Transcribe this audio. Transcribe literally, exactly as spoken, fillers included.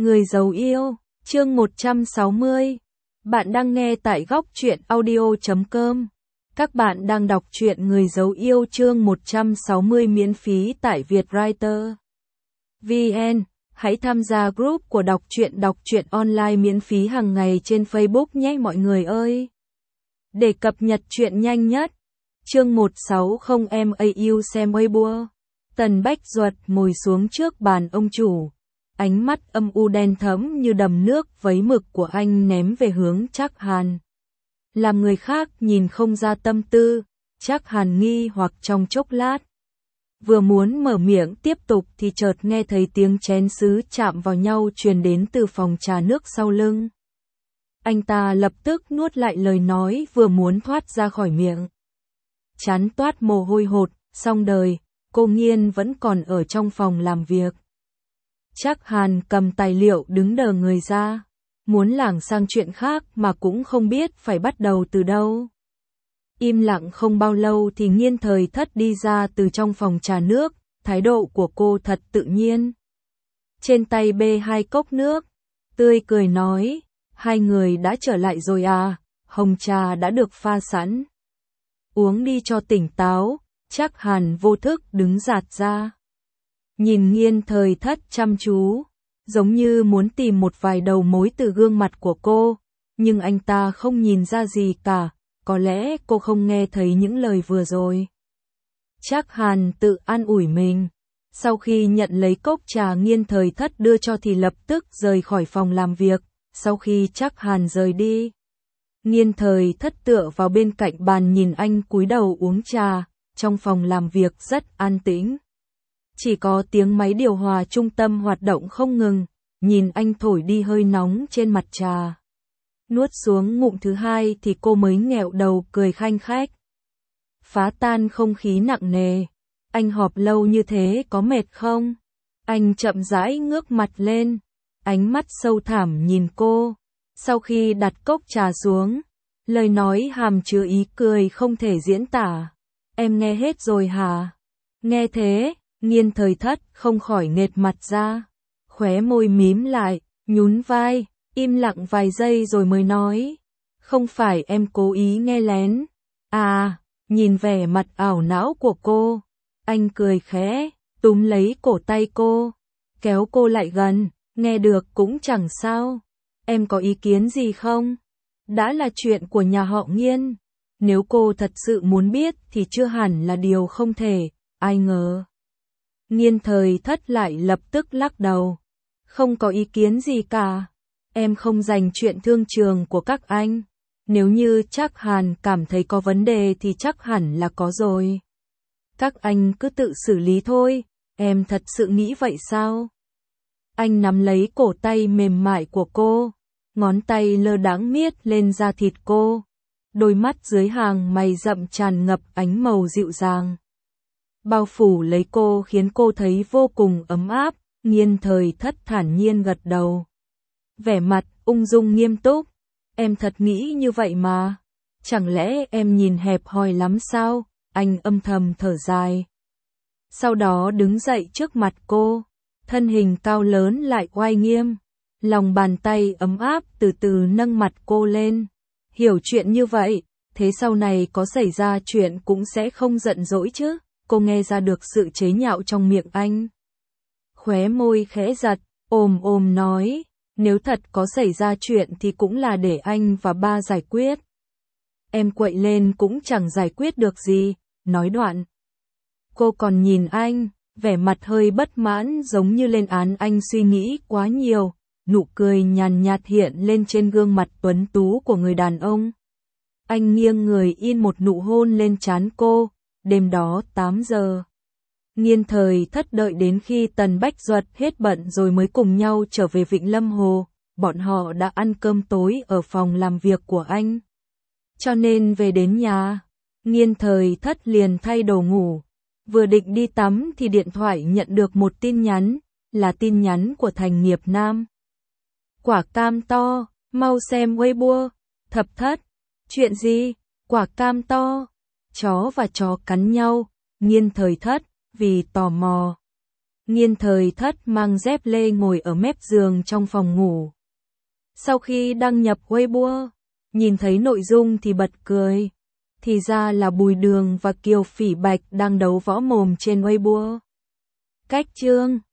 Người giấu yêu, chương một trăm sáu mươi. Bạn đang nghe tại góc truyện audio chấm com. Các bạn đang đọc truyện Người giấu yêu chương một trăm sáu mươi miễn phí tại Vietwriter. vê en. Hãy tham gia group của đọc truyện đọc truyện online miễn phí hàng ngày trên Facebook nhé mọi người ơi. Để cập nhật truyện nhanh nhất. Chương một trăm sáu mươi em a u xem Weibo. Tần Bách Duật ngồi xuống trước bàn ông chủ. Ánh mắt âm u đen thẫm như đầm nước vấy mực của anh ném về hướng Trác Hàn. Làm người khác nhìn không ra tâm tư, Trác Hàn nghi hoặc trong chốc lát. Vừa muốn mở miệng tiếp tục thì chợt nghe thấy tiếng chén sứ chạm vào nhau truyền đến từ phòng trà nước sau lưng. Anh ta lập tức nuốt lại lời nói vừa muốn thoát ra khỏi miệng. Chán toát mồ hôi hột, xong đời, cô Nghiên vẫn còn ở trong phòng làm việc. Trác Hàn cầm tài liệu đứng đờ người ra, muốn lảng sang chuyện khác mà cũng không biết phải bắt đầu từ đâu. Im lặng không bao lâu thì Nghiên Thời Thất đi ra từ trong phòng trà nước, thái độ của cô thật tự nhiên. Trên tay bê hai cốc nước, tươi cười nói, hai người đã trở lại rồi à, hồng trà đã được pha sẵn. Uống đi cho tỉnh táo, Trác Hàn vô thức đứng dạt ra. Nhìn Nghiên Thời Thất chăm chú, giống như muốn tìm một vài đầu mối từ gương mặt của cô, nhưng anh ta không nhìn ra gì cả, có lẽ cô không nghe thấy những lời vừa rồi. Trác Hàn tự an ủi mình, sau khi nhận lấy cốc trà Nghiên Thời Thất đưa cho thì lập tức rời khỏi phòng làm việc, sau khi Trác Hàn rời đi. Nghiên Thời Thất tựa vào bên cạnh bàn nhìn anh cúi đầu uống trà, trong phòng làm việc rất an tĩnh. Chỉ có tiếng máy điều hòa trung tâm hoạt động không ngừng, nhìn anh thổi đi hơi nóng trên mặt trà. Nuốt xuống ngụm thứ hai thì cô mới nghẹo đầu cười khanh khách. Phá tan không khí nặng nề. Anh họp lâu như thế có mệt không? Anh chậm rãi ngước mặt lên, ánh mắt sâu thẳm nhìn cô. Sau khi đặt cốc trà xuống, lời nói hàm chứa ý cười không thể diễn tả. Em nghe hết rồi hả? Nghe thế, Nghiên Thời Thất không khỏi nghệt mặt ra, khóe môi mím lại, nhún vai, im lặng vài giây rồi mới nói, không phải em cố ý nghe lén. À, nhìn vẻ mặt ảo não của cô, anh cười khẽ, túm lấy cổ tay cô, kéo cô lại gần, nghe được cũng chẳng sao. Em có ý kiến gì không? Đã là chuyện của nhà họ Nghiên, nếu cô thật sự muốn biết thì chưa hẳn là điều không thể, ai ngờ. Nghiên Thời Thất lại lập tức lắc đầu. Không có ý kiến gì cả. Em không dành chuyện thương trường của các anh. Nếu như Trác Hàn cảm thấy có vấn đề thì chắc hẳn là có rồi. Các anh cứ tự xử lý thôi. Em thật sự nghĩ vậy sao? Anh nắm lấy cổ tay mềm mại của cô. Ngón tay lơ đãng miết lên da thịt cô. Đôi mắt dưới hàng mày rậm tràn ngập ánh màu dịu dàng. Bao phủ lấy cô khiến cô thấy vô cùng ấm áp, Nghiên Thời Thất thản nhiên gật đầu. Vẻ mặt ung dung nghiêm túc, em thật nghĩ như vậy mà, chẳng lẽ em nhìn hẹp hòi lắm sao, anh âm thầm thở dài. Sau đó đứng dậy trước mặt cô, thân hình cao lớn lại oai nghiêm, lòng bàn tay ấm áp từ từ nâng mặt cô lên. Hiểu chuyện như vậy, thế sau này có xảy ra chuyện cũng sẽ không giận dỗi chứ. Cô nghe ra được sự chế nhạo trong miệng anh. Khóe môi khẽ giật, ồm ồm nói, nếu thật có xảy ra chuyện thì cũng là để anh và ba giải quyết. Em quậy lên cũng chẳng giải quyết được gì, nói đoạn. Cô còn nhìn anh, vẻ mặt hơi bất mãn giống như lên án anh suy nghĩ quá nhiều, nụ cười nhàn nhạt hiện lên trên gương mặt tuấn tú của người đàn ông. Anh nghiêng người in một nụ hôn lên trán cô. Đêm đó tám giờ, Nghiên Thời Thất đợi đến khi Tần Bách Duật hết bận rồi mới cùng nhau trở về Vịnh Lâm Hồ, bọn họ đã ăn cơm tối ở phòng làm việc của anh. Cho nên về đến nhà, Nghiên Thời Thất liền thay đồ ngủ, vừa định đi tắm thì điện thoại nhận được một tin nhắn, là tin nhắn của Thành Nghiệp Nam. Quả cam to, mau xem Weibo, Thập Thất, chuyện gì, quả cam to. Chó và chó cắn nhau, Nghiên Thời Thất, vì tò mò. Nghiên Thời Thất mang dép lê ngồi ở mép giường trong phòng ngủ. Sau khi đăng nhập Weibo, nhìn thấy nội dung thì bật cười. Thì ra là Bùi Đường và Kiều Phỉ Bạch đang đấu võ mồm trên Weibo. Cách chương